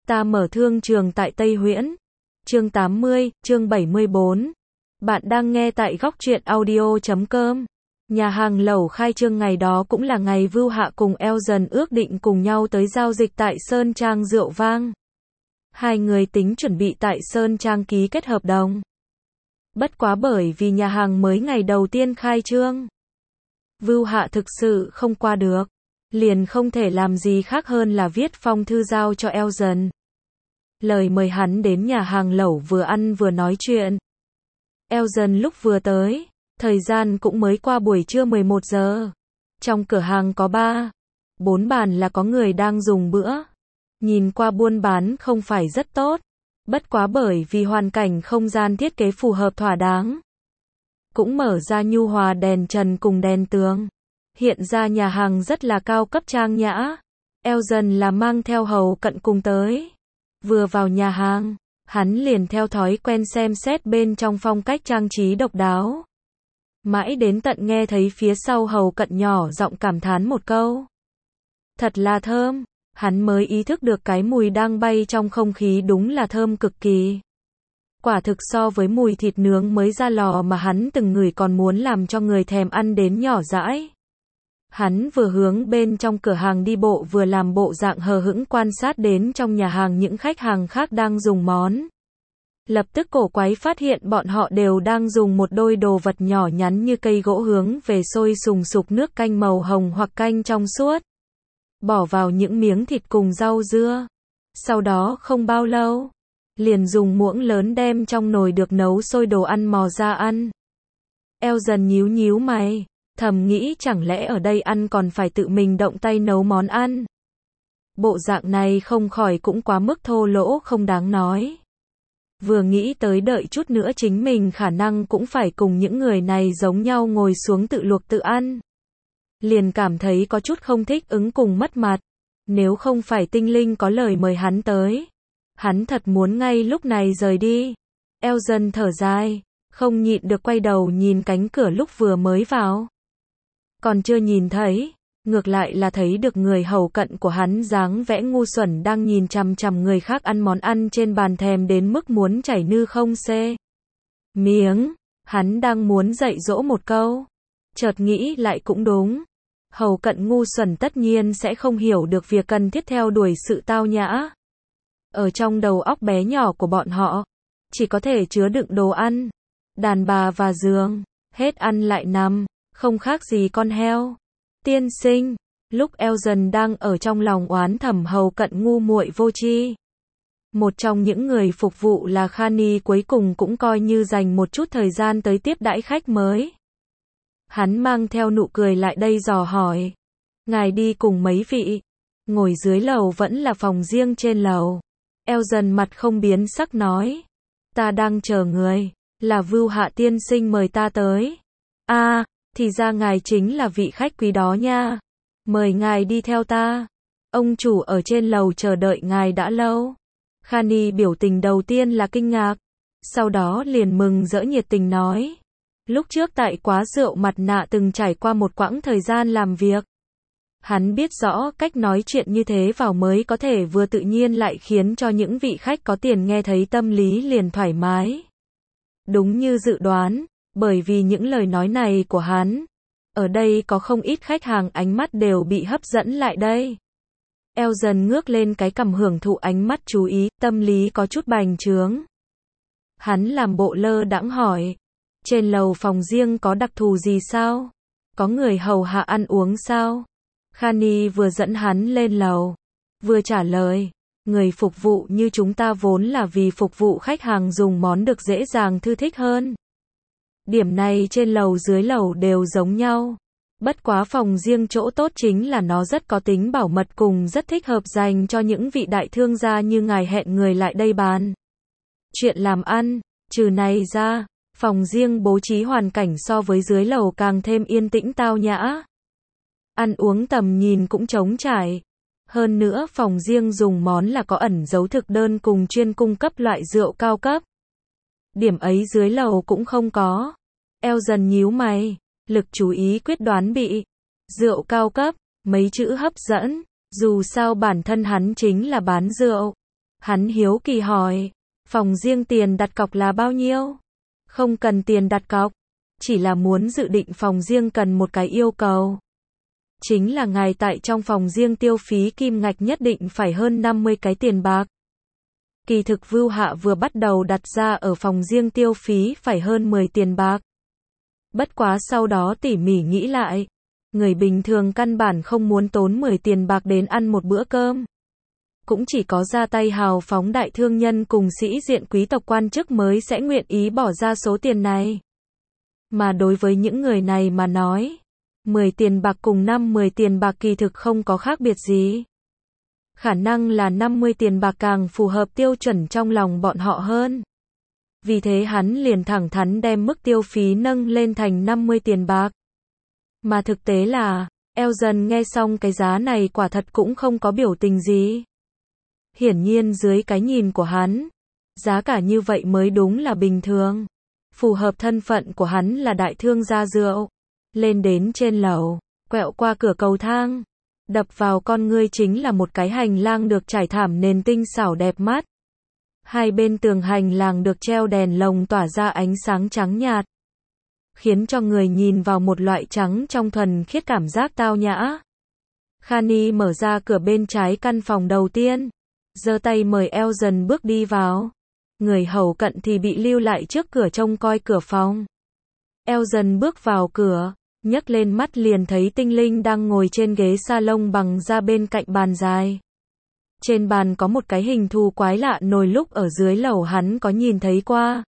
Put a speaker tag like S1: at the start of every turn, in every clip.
S1: Ta mở thương trường tại Tây Huyễn. Chương 80, chương 74. Bạn đang nghe tại góc truyện audio.com. Nhà hàng lẩu khai trương ngày đó cũng là ngày Vưu Hạ cùng Elton ước định cùng nhau tới giao dịch tại Sơn Trang Rượu Vang. Hai người tính chuẩn bị tại Sơn Trang ký kết hợp đồng. Bất quá bởi vì nhà hàng mới ngày đầu tiên khai trương, Vưu Hạ thực sự không qua được, liền không thể làm gì khác hơn là viết phong thư giao cho Elton. Lời mời hắn đến nhà hàng lẩu vừa ăn vừa nói chuyện. Elton lúc vừa tới, thời gian cũng mới qua buổi trưa 11 giờ. Trong cửa hàng có 4 bàn là có người đang dùng bữa. Nhìn qua buôn bán không phải rất tốt. Bất quá bởi vì hoàn cảnh không gian thiết kế phù hợp thỏa đáng, cũng mở ra nhu hòa đèn trần cùng đèn tường. Hiện ra nhà hàng rất là cao cấp trang nhã. Elton là mang theo hầu cận cùng tới. Vừa vào nhà hàng, hắn liền theo thói quen xem xét bên trong phong cách trang trí độc đáo. Mãi đến tận nghe thấy phía sau hầu cận nhỏ giọng cảm thán một câu. Thật là thơm, hắn mới ý thức được cái mùi đang bay trong không khí đúng là thơm cực kỳ. Quả thực so với mùi thịt nướng mới ra lò mà hắn từng ngửi còn muốn làm cho người thèm ăn đến nhỏ dãi. Hắn vừa hướng bên trong cửa hàng đi bộ vừa làm bộ dạng hờ hững quan sát đến trong nhà hàng những khách hàng khác đang dùng món. Lập tức cổ quái phát hiện bọn họ đều đang dùng một đôi đồ vật nhỏ nhắn như cây gỗ hướng về sôi sùng sục nước canh màu hồng hoặc canh trong suốt. Bỏ vào những miếng thịt cùng rau dưa. Sau đó không bao lâu, liền dùng muỗng lớn đem trong nồi được nấu sôi đồ ăn mò ra ăn. Elton nhíu mày, thầm nghĩ chẳng lẽ ở đây ăn còn phải tự mình động tay nấu món ăn. Bộ dạng này không khỏi cũng quá mức thô lỗ không đáng nói. Vừa nghĩ tới đợi chút nữa chính mình khả năng cũng phải cùng những người này giống nhau ngồi xuống tự luộc tự ăn. Liền cảm thấy có chút không thích ứng cùng mất mặt. Nếu không phải tinh linh có lời mời hắn tới, hắn thật muốn ngay lúc này rời đi. Elton thở dài, không nhịn được quay đầu nhìn cánh cửa lúc vừa mới vào. Còn chưa nhìn thấy, ngược lại là thấy được người hầu cận của hắn dáng vẻ ngu xuẩn đang nhìn chằm chằm người khác ăn món ăn trên bàn thèm đến mức muốn chảy nư không xê miếng. Hắn đang muốn dạy dỗ một câu, chợt nghĩ lại cũng đúng. Hầu cận ngu xuẩn tất nhiên sẽ không hiểu được việc cần thiết theo đuổi sự tao nhã. Ở trong đầu óc bé nhỏ của bọn họ, chỉ có thể chứa đựng đồ ăn, đàn bà và giường, hết ăn lại nằm, không khác gì con heo. Tiên sinh, lúc Elton đang ở trong lòng oán thầm hầu cận ngu muội vô tri, một trong những người phục vụ là Khani cuối cùng cũng coi như dành một chút thời gian tới tiếp đãi khách mới. Hắn mang theo nụ cười lại đây dò hỏi. Ngài đi cùng mấy vị? Ngồi dưới lầu vẫn là phòng riêng trên lầu. Elton mặt không biến sắc nói. Ta đang chờ người, là Vưu Hạ tiên sinh mời ta tới. À, thì ra ngài chính là vị khách quý đó nha. Mời ngài đi theo ta. Ông chủ ở trên lầu chờ đợi ngài đã lâu. Khani biểu tình đầu tiên là kinh ngạc, sau đó liền mừng rỡ nhiệt tình nói. Lúc trước tại quán rượu mặt nạ từng trải qua một quãng thời gian làm việc. Hắn biết rõ cách nói chuyện như thế vào mới có thể vừa tự nhiên lại khiến cho những vị khách có tiền nghe thấy tâm lý liền thoải mái. Đúng như dự đoán, bởi vì những lời nói này của hắn, ở đây có không ít khách hàng ánh mắt đều bị hấp dẫn lại đây. Elton ngước lên cái cằm hưởng thụ ánh mắt chú ý, tâm lý có chút bành trướng. Hắn làm bộ lơ đãng hỏi. Trên lầu phòng riêng có đặc thù gì sao? Có người hầu hạ ăn uống sao? Khani vừa dẫn hắn lên lầu, vừa trả lời. Người phục vụ như chúng ta vốn là vì phục vụ khách hàng dùng món được dễ dàng thư thích hơn. Điểm này trên lầu dưới lầu đều giống nhau. Bất quá phòng riêng chỗ tốt chính là nó rất có tính bảo mật cùng rất thích hợp dành cho những vị đại thương gia như ngài hẹn người lại đây bàn chuyện làm ăn. Trừ này ra, phòng riêng bố trí hoàn cảnh so với dưới lầu càng thêm yên tĩnh tao nhã. Ăn uống tầm nhìn cũng trống trải. Hơn nữa phòng riêng dùng món là có ẩn dấu thực đơn cùng chuyên cung cấp loại rượu cao cấp. Điểm ấy dưới lầu cũng không có. Elton nhíu mày, lực chú ý quyết đoán bị rượu cao cấp, mấy chữ hấp dẫn. Dù sao bản thân hắn chính là bán rượu. Hắn hiếu kỳ hỏi, phòng riêng tiền đặt cọc là bao nhiêu? Không cần tiền đặt cọc, chỉ là muốn dự định phòng riêng cần một cái yêu cầu. Chính là ngài tại trong phòng riêng tiêu phí kim ngạch nhất định phải hơn 50 cái tiền bạc. Kỳ thực Vưu Hạ vừa bắt đầu đặt ra ở phòng riêng tiêu phí phải hơn 10 tiền bạc. Bất quá sau đó tỉ mỉ nghĩ lại, người bình thường căn bản không muốn tốn 10 tiền bạc đến ăn một bữa cơm. Cũng chỉ có ra tay hào phóng đại thương nhân cùng sĩ diện quý tộc quan chức mới sẽ nguyện ý bỏ ra số tiền này. Mà đối với những người này mà nói, 10 tiền bạc cùng 50 tiền bạc kỳ thực không có khác biệt gì. Khả năng là 50 tiền bạc càng phù hợp tiêu chuẩn trong lòng bọn họ hơn. Vì thế hắn liền thẳng thắn đem mức tiêu phí nâng lên thành 50 tiền bạc. Mà thực tế là, Elton nghe xong cái giá này quả thật cũng không có biểu tình gì. Hiển nhiên dưới cái nhìn của hắn, giá cả như vậy mới đúng là bình thường. Phù hợp thân phận của hắn là đại thương gia rượu. Lên đến trên lầu, quẹo qua cửa cầu thang. Đập vào con ngươi chính là một cái hành lang được trải thảm nền tinh xảo đẹp mắt. Hai bên tường hành lang được treo đèn lồng tỏa ra ánh sáng trắng nhạt, khiến cho người nhìn vào một loại trắng trong thuần khiết cảm giác tao nhã. Khani mở ra cửa bên trái căn phòng đầu tiên, giơ tay mời Elton bước đi vào. Người hầu cận thì bị lưu lại trước cửa trông coi cửa phòng. Elton bước vào cửa, nhấc lên mắt liền thấy Tinh Linh đang ngồi trên ghế salon bằng da bên cạnh bàn dài. Trên bàn có một cái hình thù quái lạ nồi lúc ở dưới lầu hắn có nhìn thấy qua.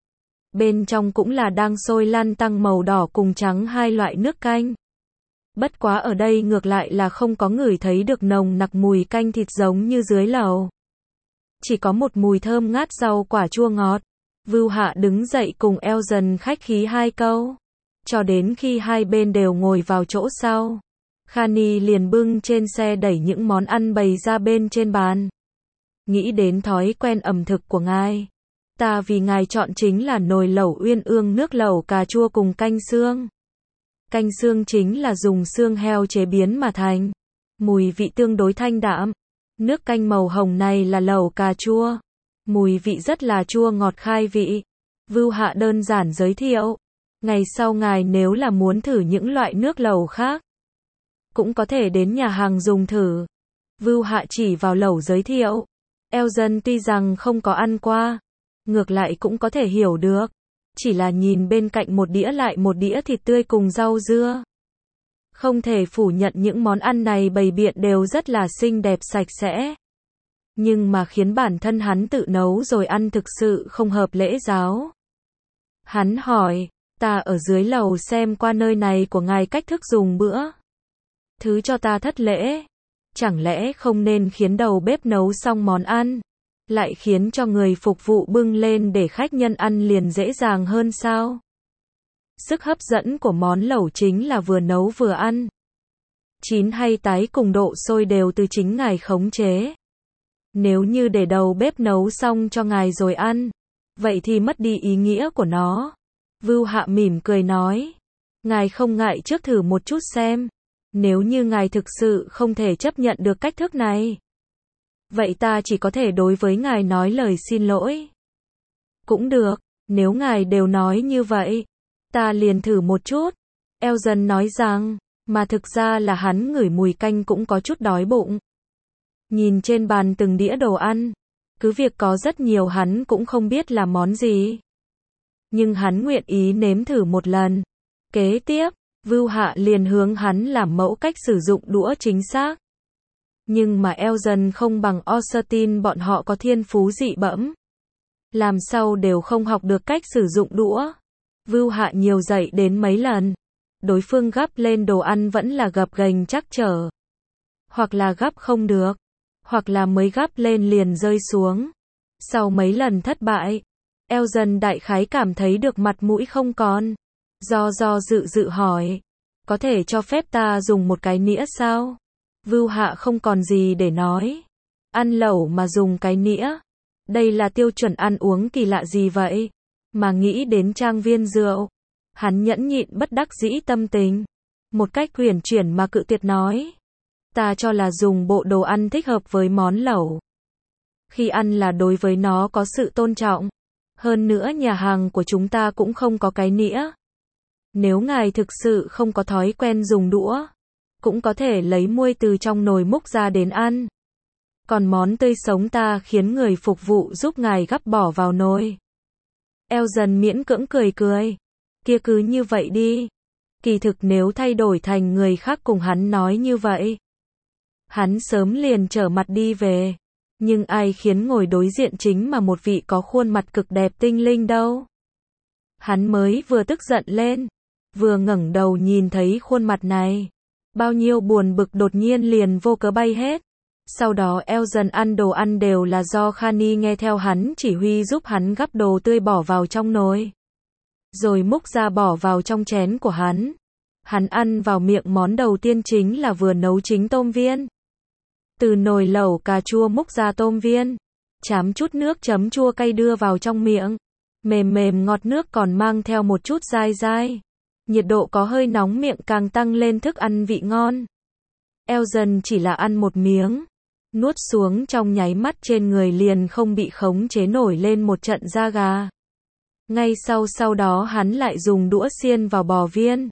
S1: Bên trong cũng là đang sôi lăn tăn màu đỏ cùng trắng hai loại nước canh. Bất quá ở đây ngược lại là không có ngửi thấy được nồng nặc mùi canh thịt giống như dưới lầu. Chỉ có một mùi thơm ngát rau quả chua ngọt. Vưu Hạ đứng dậy cùng Elton khách khí hai câu. Cho đến khi hai bên đều ngồi vào chỗ sau, Khani liền bưng trên xe đẩy những món ăn bày ra bên trên bàn. Nghĩ đến thói quen ẩm thực của ngài, ta vì ngài chọn chính là nồi lẩu uyên ương nước lẩu cà chua cùng canh xương. Canh xương chính là dùng xương heo chế biến mà thành, mùi vị tương đối thanh đạm. Nước canh màu hồng này là lẩu cà chua, mùi vị rất là chua ngọt khai vị. Vưu Hạ đơn giản giới thiệu. Ngày sau ngài nếu là muốn thử những loại nước lẩu khác, cũng có thể đến nhà hàng dùng thử. Vưu Hạ chỉ vào lẩu giới thiệu. Elton tuy rằng không có ăn qua, ngược lại cũng có thể hiểu được. Chỉ là nhìn bên cạnh một đĩa lại một đĩa thịt tươi cùng rau dưa. Không thể phủ nhận những món ăn này bày biện đều rất là xinh đẹp sạch sẽ. Nhưng mà khiến bản thân hắn tự nấu rồi ăn thực sự không hợp lễ giáo. Hắn hỏi, ta ở dưới lầu xem qua nơi này của ngài cách thức dùng bữa. Thứ cho ta thất lễ. Chẳng lẽ không nên khiến đầu bếp nấu xong món ăn, lại khiến cho người phục vụ bưng lên để khách nhân ăn liền dễ dàng hơn sao? Sức hấp dẫn của món lẩu chính là vừa nấu vừa ăn. Chín hay tái cùng độ sôi đều từ chính ngài khống chế. Nếu như để đầu bếp nấu xong cho ngài rồi ăn, vậy thì mất đi ý nghĩa của nó. Vưu Hạ mỉm cười nói, ngài không ngại trước thử một chút xem. Nếu như ngài thực sự không thể chấp nhận được cách thức này, vậy ta chỉ có thể đối với ngài nói lời xin lỗi. Cũng được, nếu ngài đều nói như vậy, ta liền thử một chút. Elton nói rằng, mà thực ra là hắn ngửi mùi canh cũng có chút đói bụng. Nhìn trên bàn từng đĩa đồ ăn, cứ việc có rất nhiều hắn cũng không biết là món gì. Nhưng hắn nguyện ý nếm thử một lần. Kế tiếp, Vưu Hạ liền hướng hắn làm mẫu cách sử dụng đũa chính xác. Nhưng mà Elton không bằng Austin, bọn họ có thiên phú dị bẩm. Làm sao đều không học được cách sử dụng đũa. Vưu Hạ nhiều dạy đến mấy lần. Đối phương gắp lên đồ ăn vẫn là gập ghềnh trắc trở. Hoặc là gắp không được. Hoặc là mới gắp lên liền rơi xuống. Sau mấy lần thất bại, Elton đại khái cảm thấy được mặt mũi không còn. Do dự hỏi, có thể cho phép ta dùng một cái nĩa sao? Vưu Hạ không còn gì để nói. Ăn lẩu mà dùng cái nĩa. Đây là tiêu chuẩn ăn uống kỳ lạ gì vậy? Mà nghĩ đến trang viên rượu. Hắn nhẫn nhịn bất đắc dĩ tâm tình. Một cách huyền chuyển mà cự tuyệt nói. Ta cho là dùng bộ đồ ăn thích hợp với món lẩu. Khi ăn là đối với nó có sự tôn trọng. Hơn nữa nhà hàng của chúng ta cũng không có cái nĩa. Nếu ngài thực sự không có thói quen dùng đũa, cũng có thể lấy muôi từ trong nồi múc ra đến ăn. Còn món tươi sống ta khiến người phục vụ giúp ngài gắp bỏ vào nồi. Elton miễn cưỡng cười cười. Kia cứ như vậy đi. Kỳ thực nếu thay đổi thành người khác cùng hắn nói như vậy, hắn sớm liền trở mặt đi về. Nhưng ai khiến ngồi đối diện chính mà một vị có khuôn mặt cực đẹp tinh linh đâu. Hắn mới vừa tức giận lên, vừa ngẩng đầu nhìn thấy khuôn mặt này. Bao nhiêu buồn bực đột nhiên liền vô cớ bay hết. Sau đó Elton ăn đồ ăn đều là do Khani nghe theo hắn chỉ huy giúp hắn gắp đồ tươi bỏ vào trong nồi. Rồi múc ra bỏ vào trong chén của hắn. Hắn ăn vào miệng món đầu tiên chính là vừa nấu chính tôm viên. Từ nồi lẩu cà chua múc ra tôm viên, chám chút nước chấm chua cay đưa vào trong miệng. Mềm mềm ngọt nước còn mang theo một chút dai dai. Nhiệt độ có hơi nóng miệng càng tăng lên thức ăn vị ngon. Elton chỉ là ăn một miếng, nuốt xuống trong nháy mắt trên người liền không bị khống chế nổi lên một trận da gà. Ngay sau đó hắn lại dùng đũa xiên vào bò viên,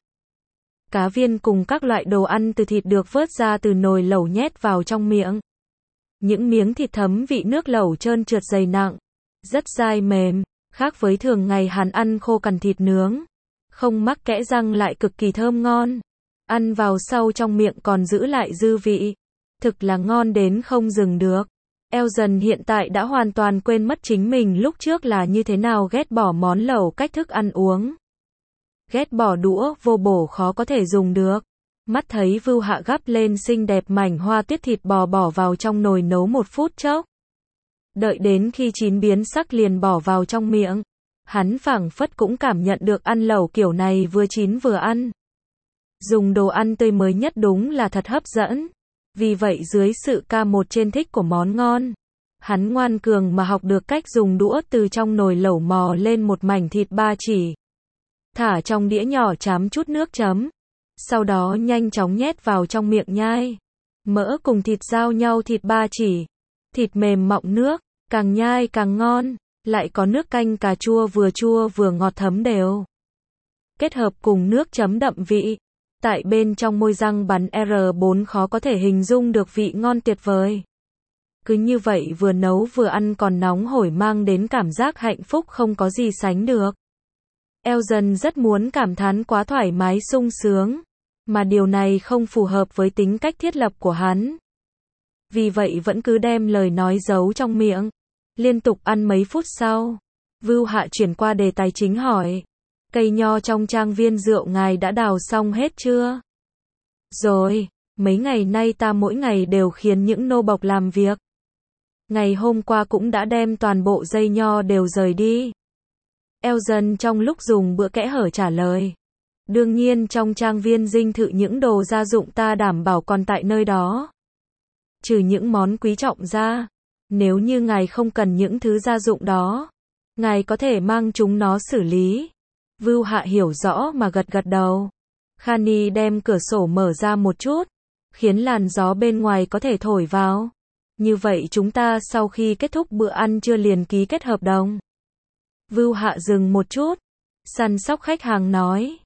S1: cá viên cùng các loại đồ ăn từ thịt được vớt ra từ nồi lẩu nhét vào trong miệng. Những miếng thịt thấm vị nước lẩu trơn trượt dày nặng, rất dai mềm, khác với thường ngày hắn ăn khô cằn thịt nướng, không mắc kẽ răng lại cực kỳ thơm ngon. Ăn vào sau trong miệng còn giữ lại dư vị, thực là ngon đến không dừng được. Elton hiện tại đã hoàn toàn quên mất chính mình lúc trước là như thế nào ghét bỏ món lẩu cách thức ăn uống. Ghét bỏ đũa vô bổ khó có thể dùng được. Mắt thấy Vưu Hạ gắp lên xinh đẹp mảnh hoa tiết thịt bò bỏ vào trong nồi nấu một phút chốc. Đợi đến khi chín biến sắc liền bỏ vào trong miệng. Hắn phảng phất cũng cảm nhận được ăn lẩu kiểu này vừa chín vừa ăn. Dùng đồ ăn tươi mới nhất đúng là thật hấp dẫn. Vì vậy dưới sự ca một trên thích của món ngon, hắn ngoan cường mà học được cách dùng đũa từ trong nồi lẩu mò lên một mảnh thịt ba chỉ. Thả trong đĩa nhỏ chám chút nước chấm. Sau đó nhanh chóng nhét vào trong miệng nhai. Mỡ cùng thịt giao nhau thịt ba chỉ. Thịt mềm mọng nước, càng nhai càng ngon. Lại có nước canh cà chua vừa ngọt thấm đều. Kết hợp cùng nước chấm đậm vị. Tại bên trong môi răng bắn R4 khó có thể hình dung được vị ngon tuyệt vời. Cứ như vậy vừa nấu vừa ăn còn nóng hổi mang đến cảm giác hạnh phúc không có gì sánh được. Elton rất muốn cảm thán quá thoải mái sung sướng, mà điều này không phù hợp với tính cách thiết lập của hắn. Vì vậy vẫn cứ đem lời nói giấu trong miệng. Liên tục ăn mấy phút sau, Vưu Hạ chuyển qua đề tài chính hỏi. Cây nho trong trang viên rượu ngài đã đào xong hết chưa? Rồi, mấy ngày nay ta mỗi ngày đều khiến những nô bộc làm việc. Ngày hôm qua cũng đã đem toàn bộ dây nho đều rời đi. Elton trong lúc dùng bữa kẽ hở trả lời. Đương nhiên trong trang viên dinh thự những đồ gia dụng ta đảm bảo còn tại nơi đó. Trừ những món quý trọng ra, nếu như ngài không cần những thứ gia dụng đó, ngài có thể mang chúng nó xử lý. Vưu Hạ hiểu rõ mà gật gật đầu. Khani đem cửa sổ mở ra một chút, khiến làn gió bên ngoài có thể thổi vào. Như vậy chúng ta sau khi kết thúc bữa ăn trưa liền ký kết hợp đồng. Vưu Hạ dừng một chút, săn sóc khách hàng nói.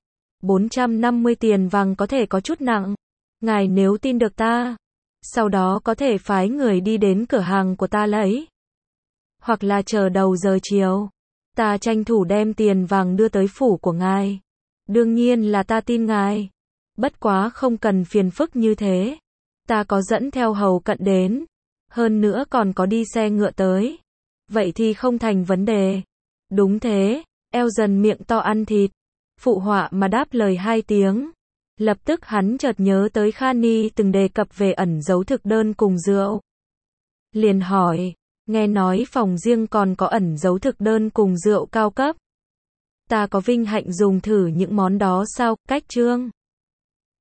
S1: 450 tiền vàng có thể có chút nặng. Ngài nếu tin được ta, sau đó có thể phái người đi đến cửa hàng của ta lấy. Hoặc là chờ đầu giờ chiều, ta tranh thủ đem tiền vàng đưa tới phủ của ngài. Đương nhiên là ta tin ngài. Bất quá không cần phiền phức như thế. Ta có dẫn theo hầu cận đến. Hơn nữa còn có đi xe ngựa tới. Vậy thì không thành vấn đề. Đúng thế. Elton miệng to ăn thịt. Phụ họa mà đáp lời 2 tiếng. Lập tức hắn chợt nhớ tới Khani từng đề cập về ẩn giấu thực đơn cùng rượu. Liền hỏi. Nghe nói phòng riêng còn có ẩn giấu thực đơn cùng rượu cao cấp. Ta có vinh hạnh dùng thử những món đó sao? Cách chương